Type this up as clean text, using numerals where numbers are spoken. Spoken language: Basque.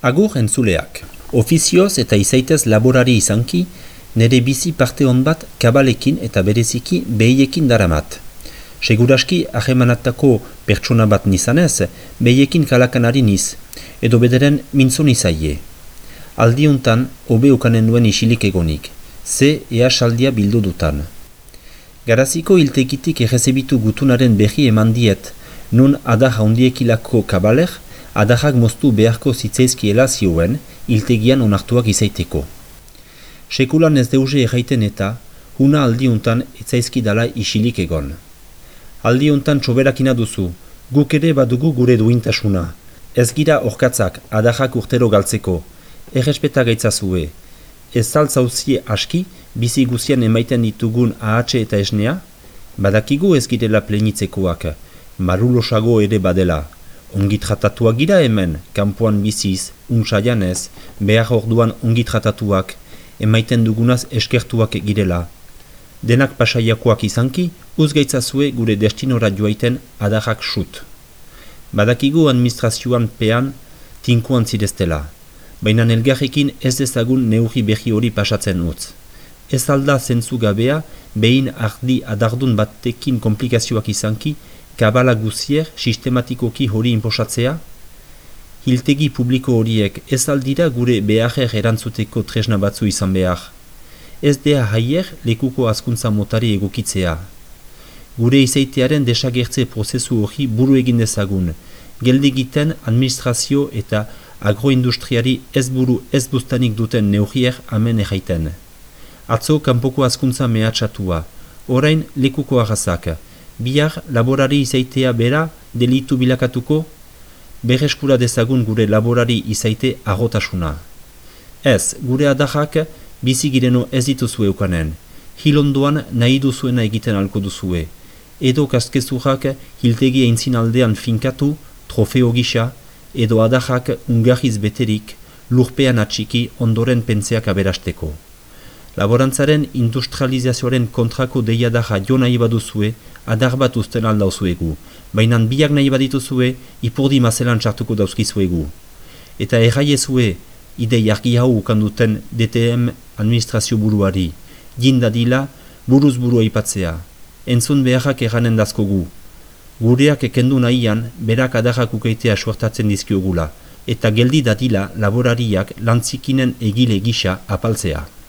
Agur entzuleak. Ofizioz eta izaitez laborari izanki, nere bizi parte hon bat kabalekin eta bereziki behiekin daramat. Seguraski ahemanatako pertsona bat nizanez, behiekin kalakanari niz, edo bederen mintzon izaie. Aldiuntan, hobe ukanen duen isilik egonik, ze ea saldia bildu dutan. Garaziko hiltegitik errezebitu gutunaren behi eman diet, nun adar haundiekilako kabaler, adarrak moztu beharko zitzaizkiela zioen, hiltegian onartuak izaiteko. Sekulan ez deuze erraiten eta, huna aldiuntan etzaizkidala isilik egon. Aldiuntan txoberakina duzu, guk ere badugu gure duintasuna. Ez gira orkatzak adarrak urtero galtzeko, errespeta gaitzazue. Ez zaltzauzie aski, bizi guzian emaiten ditugun ahatxe eta esnea? Badakigu ez girela plenitzekoak, marulosago ere badela. Ongi tratatuak gira hemen, kanpoan biziz, unsaianez, behar orduan ongi tratatuak, emaiten dugunaz eskertuak girela. Denak pasaiakoak izanki, uzgaitzazue gure destinora joaiten adarrak sut. Badakigu administrazioan pean tinkuan zireztela, baina elgarrekin ez dezagun neurri behi hori pasatzen utz. Ez alda zentzu gabea, behin ardi adardun batekin komplikazioak izanki, kabala guzier sistematikoki hori inposatzea? Hiltegi publiko horiek ez aldira gure beharrer erantzuteko tresna batzu izan behar. Ez dea haier lekuko hazkuntza motari egokitzea. Gure izaitearen desagertze prozesu hori buru egin dezagun, geldegiten administrazio eta agroindustriari ez buru ez bustanik duten neurrier amen erraiten. Atzo kanpoko hazkuntza mehatxatua, orain lekuko arrazak, bihar laborari izaitea bera delitu bilakatuko, berreskura dezagun gure laborari izaite agotasuna. Ez, gure adarrak bizi gireno ez dituzue ukanen, hilondoan nahi duzuena egiten alko duzue, edo kaskezurrak hiltegi aintzin aldean finkatu, trofeo gisa, edo adarrak ungarriz beterik, lurpean atxiki ondoren pentseak aberasteko. Laborantzaren industrializazioaren kontrako deiadarra jo nahi baduzue, adar bat usten aldauzuegu, baina biak nahi badituzue, ipurdi mazelan txartuko dauzkizuegu. Eta erraiezue, idei argi hau ukanduten DTM administrazio buruari, jindadila buruz buru aipatzea. Entzun beharrak erranen dazkogu. Gureak ekendu nahian, berak adarrak ukeitea suertatzen dizkiogula, eta geldi dadila laborariak lantzikinen egile gisa apaltzea.